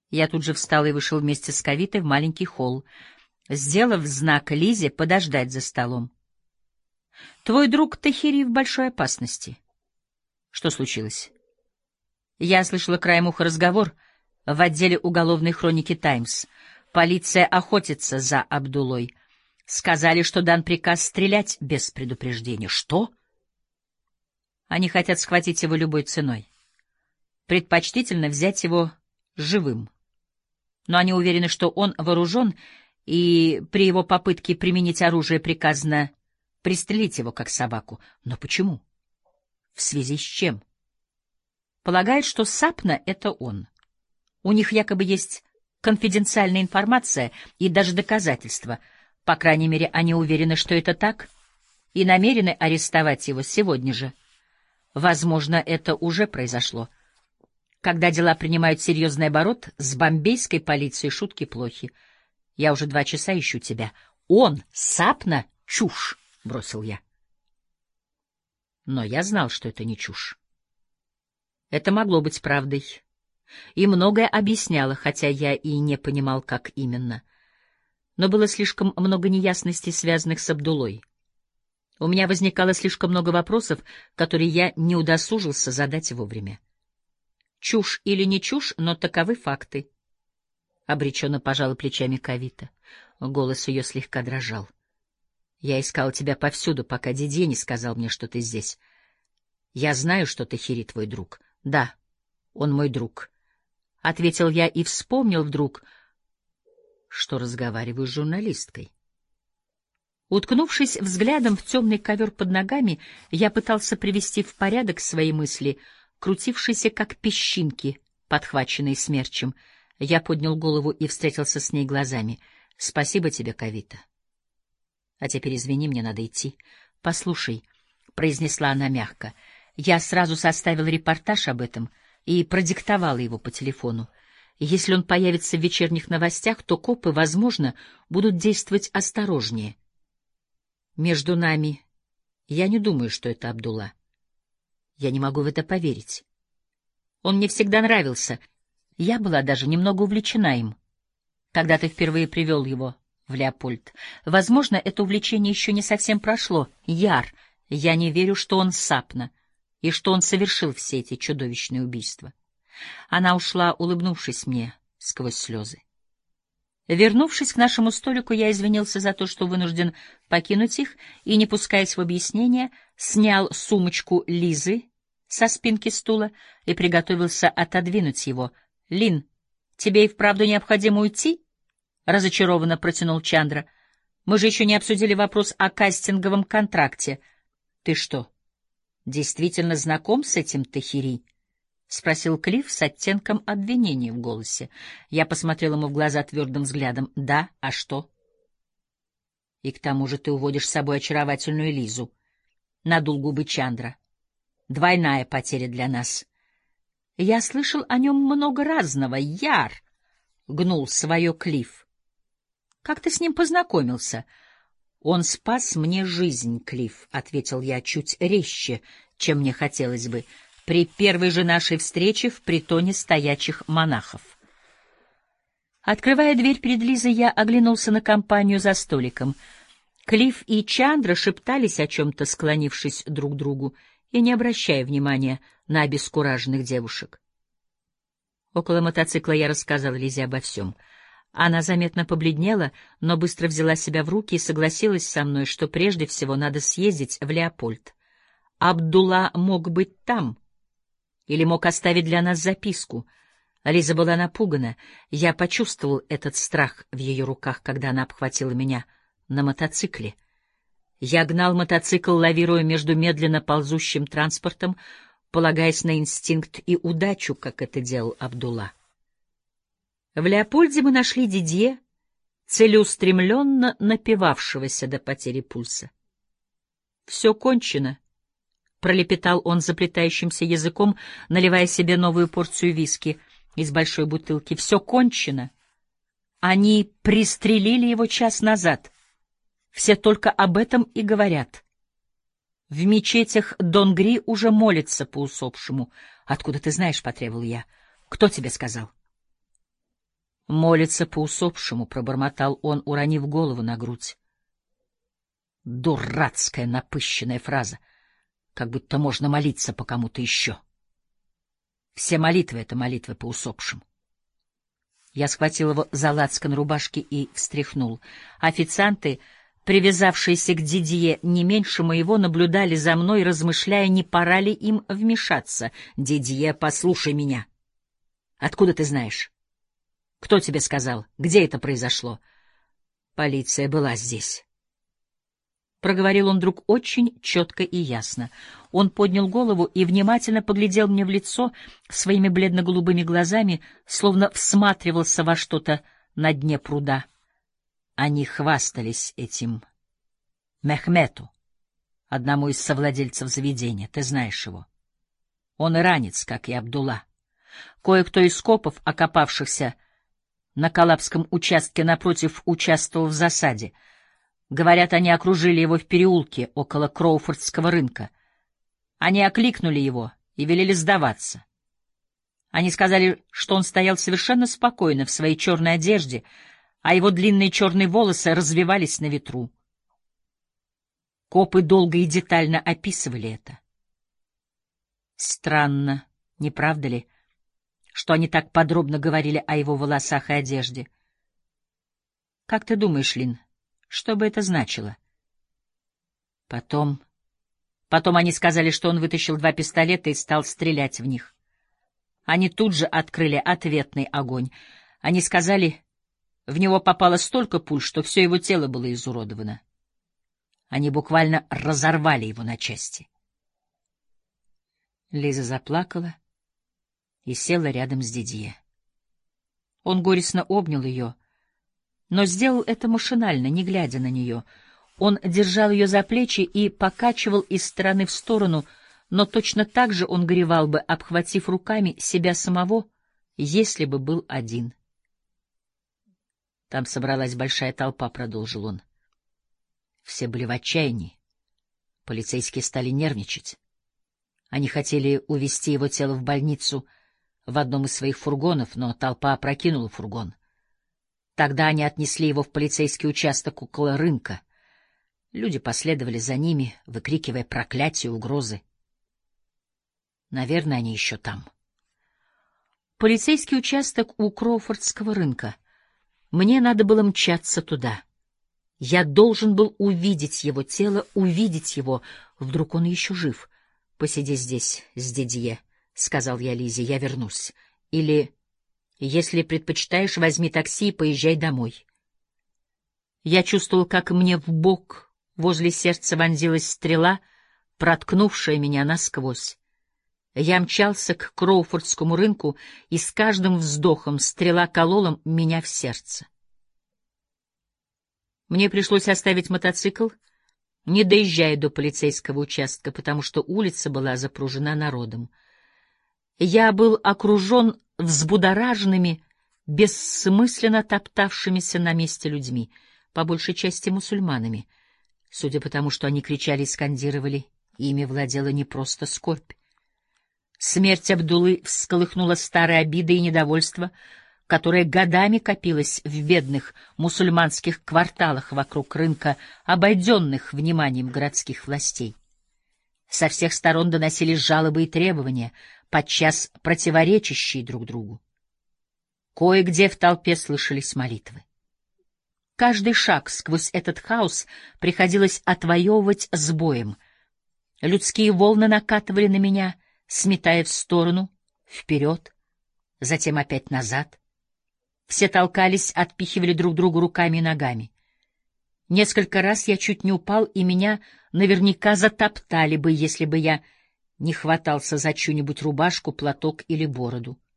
Я тут же встал и вышел вместе с Кавитой в маленький холл, сделав знак Лизе подождать за столом. «Твой друг Тахири в большой опасности». «Что случилось?» Я слышала краем уха разговор в отделе уголовной хроники «Таймс». Полиция охотится за Абдулой. Сказали, что дан приказ стрелять без предупреждения. Что? Они хотят схватить его любой ценой. Предпочтительно взять его живым. Но они уверены, что он вооружен, и при его попытке применить оружие приказано пристрелить его, как собаку. Но почему? В связи с чем? Полагают, что Сапна — это он. У них якобы есть конфиденциальная информация и даже доказательства. По крайней мере, они уверены, что это так, и намерены арестовать его сегодня же. Возможно, это уже произошло. Когда дела принимают серьезный оборот, с бомбейской полицией шутки плохи. Я уже 2 часа ищу тебя. Он, Сапна, чушь, — бросил я. Но я знал, что это не чушь. Это могло быть правдой. И многое объясняло, хотя я и не понимал, как именно. Но было слишком много неясностей, связанных с Абдулой. У меня возникало слишком много вопросов, которые я не удосужился задать вовремя. Чушь или не чушь, но таковы факты. Обреченно пожала плечами Кавита. Голос ее слегка дрожал. Я искал тебя повсюду, пока Дидье не сказал мне, что ты здесь. Я знаю, что Тахири твой друг. Да, он мой друг. — ответил я и вспомнил вдруг, что разговариваю с журналисткой. Уткнувшись взглядом в темный ковер под ногами, я пытался привести в порядок свои мысли, крутившиеся как песчинки, подхваченные смерчем. Я поднял голову и встретился с ней глазами. — Спасибо тебе, Кавита. — А теперь извини, мне надо идти. — Послушай, — произнесла она мягко, — я сразу составил репортаж об этом и продиктовала его по телефону. Если он появится в вечерних новостях, то копы, возможно, будут действовать осторожнее. Между нами, я не думаю, что это Абдулла. Я не могу в это поверить. Он мне всегда нравился. Я была даже немного увлечена им, когда ты впервые привел его в Леопольд. Возможно, это увлечение еще не совсем прошло. Яр, я не верю, что он Сапна, и что он совершил все эти чудовищные убийства. Она ушла, улыбнувшись мне сквозь слезы. Вернувшись к нашему столику, я извинился за то, что вынужден покинуть их, и, не пускаясь в объяснения, снял сумочку Лизы со спинки стула и приготовился отодвинуть его. — Лин, тебе и вправду необходимо уйти? — разочарованно протянул Чандра. — Мы же еще не обсудили вопрос о кастинговом контракте. — Ты что, действительно знаком с этим Тахири? — спросил Клифф с оттенком обвинения в голосе. Я посмотрел ему в глаза твердым взглядом. — Да, а что? — И к тому же ты уводишь с собой очаровательную Лизу. Надул губы Чандра. — Двойная потеря для нас. — Я слышал о нем много разного. Яр! — гнул свое Клифф. — Как ты с ним познакомился? — Он спас мне жизнь, Клифф, — ответил я чуть резче, чем мне хотелось бы, при первой же нашей встрече в притоне стоячих монахов. Открывая дверь перед Лизой, я оглянулся на компанию за столиком. Клифф и Чандра шептались о чем-то, склонившись друг к другу и не обращая внимания на обескураженных девушек. Около мотоцикла я рассказал Лизе обо всем. Она заметно побледнела, но быстро взяла себя в руки и согласилась со мной, что прежде всего надо съездить в Леопольд. Абдулла мог быть там или мог оставить для нас записку. Лиза была напугана. Я почувствовал этот страх в ее руках, когда она обхватила меня на мотоцикле. Я гнал мотоцикл, лавируя между медленно ползущим транспортом, полагаясь на инстинкт и удачу, как это делал Абдулла. В Леопольде мы нашли Дидье, целеустремленно напивавшегося до потери пульса. — Все кончено, — пролепетал он заплетающимся языком, наливая себе новую порцию виски из большой бутылки. — Все кончено. Они пристрелили его час назад. Все только об этом и говорят. В мечетях Донгри уже молятся по усопшему. — Откуда ты знаешь? — потребовал я. — Кто тебе сказал? Молится по усопшему, — пробормотал он, уронив голову на грудь. Дурацкая напыщенная фраза, как будто можно молиться по кому-то еще. Все молитвы — это молитвы по усопшим. Я схватил его за лацкан рубашки и встряхнул. Официанты, привязавшиеся к Дидье не меньше моего, наблюдали за мной, размышляя, не пора ли им вмешаться. — Дидье, послушай меня. Откуда ты знаешь? Кто тебе сказал? Где это произошло? Полиция была здесь. Проговорил он вдруг очень четко и ясно. Он поднял голову и внимательно поглядел мне в лицо своими бледно-голубыми глазами, словно всматривался во что-то на дне пруда. Они хвастались этим Мехмету, одному из совладельцев заведения. Ты знаешь его. Он иранец, как и Абдулла. Кое-кто из копов, окопавшихся на Калабском участке напротив, участвовал в засаде. Говорят, они окружили его в переулке около Кроуфордского рынка. Они окликнули его и велели сдаваться. Они сказали, что он стоял совершенно спокойно в своей черной одежде, а его длинные черные волосы развевались на ветру. Копы долго и детально описывали это. Странно, не правда ли, что они так подробно говорили о его волосах и одежде? Как ты думаешь, Лин, что бы это значило? Потом они сказали, что он вытащил 2 пистолета и стал стрелять в них. Они тут же открыли ответный огонь. Они сказали, в него попало столько пуль, что все его тело было изуродовано. Они буквально разорвали его на части. Лиза заплакала и села рядом с Дидье. Он горестно обнял ее, но сделал это машинально, не глядя на нее. Он держал ее за плечи и покачивал из стороны в сторону, но точно так же он горевал бы, обхватив руками себя самого, если бы был один. Там собралась большая толпа, — продолжил он. Все были в отчаянии. Полицейские стали нервничать. Они хотели увезти его тело в больницу в одном из своих фургонов, но толпа опрокинула фургон. Тогда они отнесли его в полицейский участок около рынка. Люди последовали за ними, выкрикивая проклятия и угрозы. Наверное, они еще там. Полицейский участок у Кроуфордского рынка. Мне надо было мчаться туда. Я должен был увидеть его тело, увидеть его. Вдруг он еще жив. «Посиди здесь с Дидье», — сказал я Лизе, — «я вернусь. Или, если предпочитаешь, возьми такси и поезжай домой». Я чувствовал, как мне в бок возле сердца вонзилась стрела, проткнувшая меня насквозь. Я мчался к Кроуфордскому рынку, и с каждым вздохом стрела колола меня в сердце. Мне пришлось оставить мотоцикл, не доезжая до полицейского участка, потому что улица была запружена народом. Я был окружен взбудораженными, бессмысленно топтавшимися на месте людьми, по большей части мусульманами. Судя по тому, что они кричали и скандировали, ими владела не просто скорбь. Смерть Абдуллы всколыхнула старые обиды и недовольство, которое годами копилось в бедных мусульманских кварталах вокруг рынка, обойденных вниманием городских властей. Со всех сторон доносились жалобы и требования, подчас противоречащие друг другу. Кое-где в толпе слышались молитвы. Каждый шаг сквозь этот хаос приходилось отвоевывать с боем. Людские волны накатывали на меня, сметая в сторону, вперед, затем опять назад. Все толкались, отпихивали друг друга руками и ногами. Несколько раз я чуть не упал, и меня наверняка затоптали бы, если бы я не хватался за чью-нибудь рубашку, платок или бороду.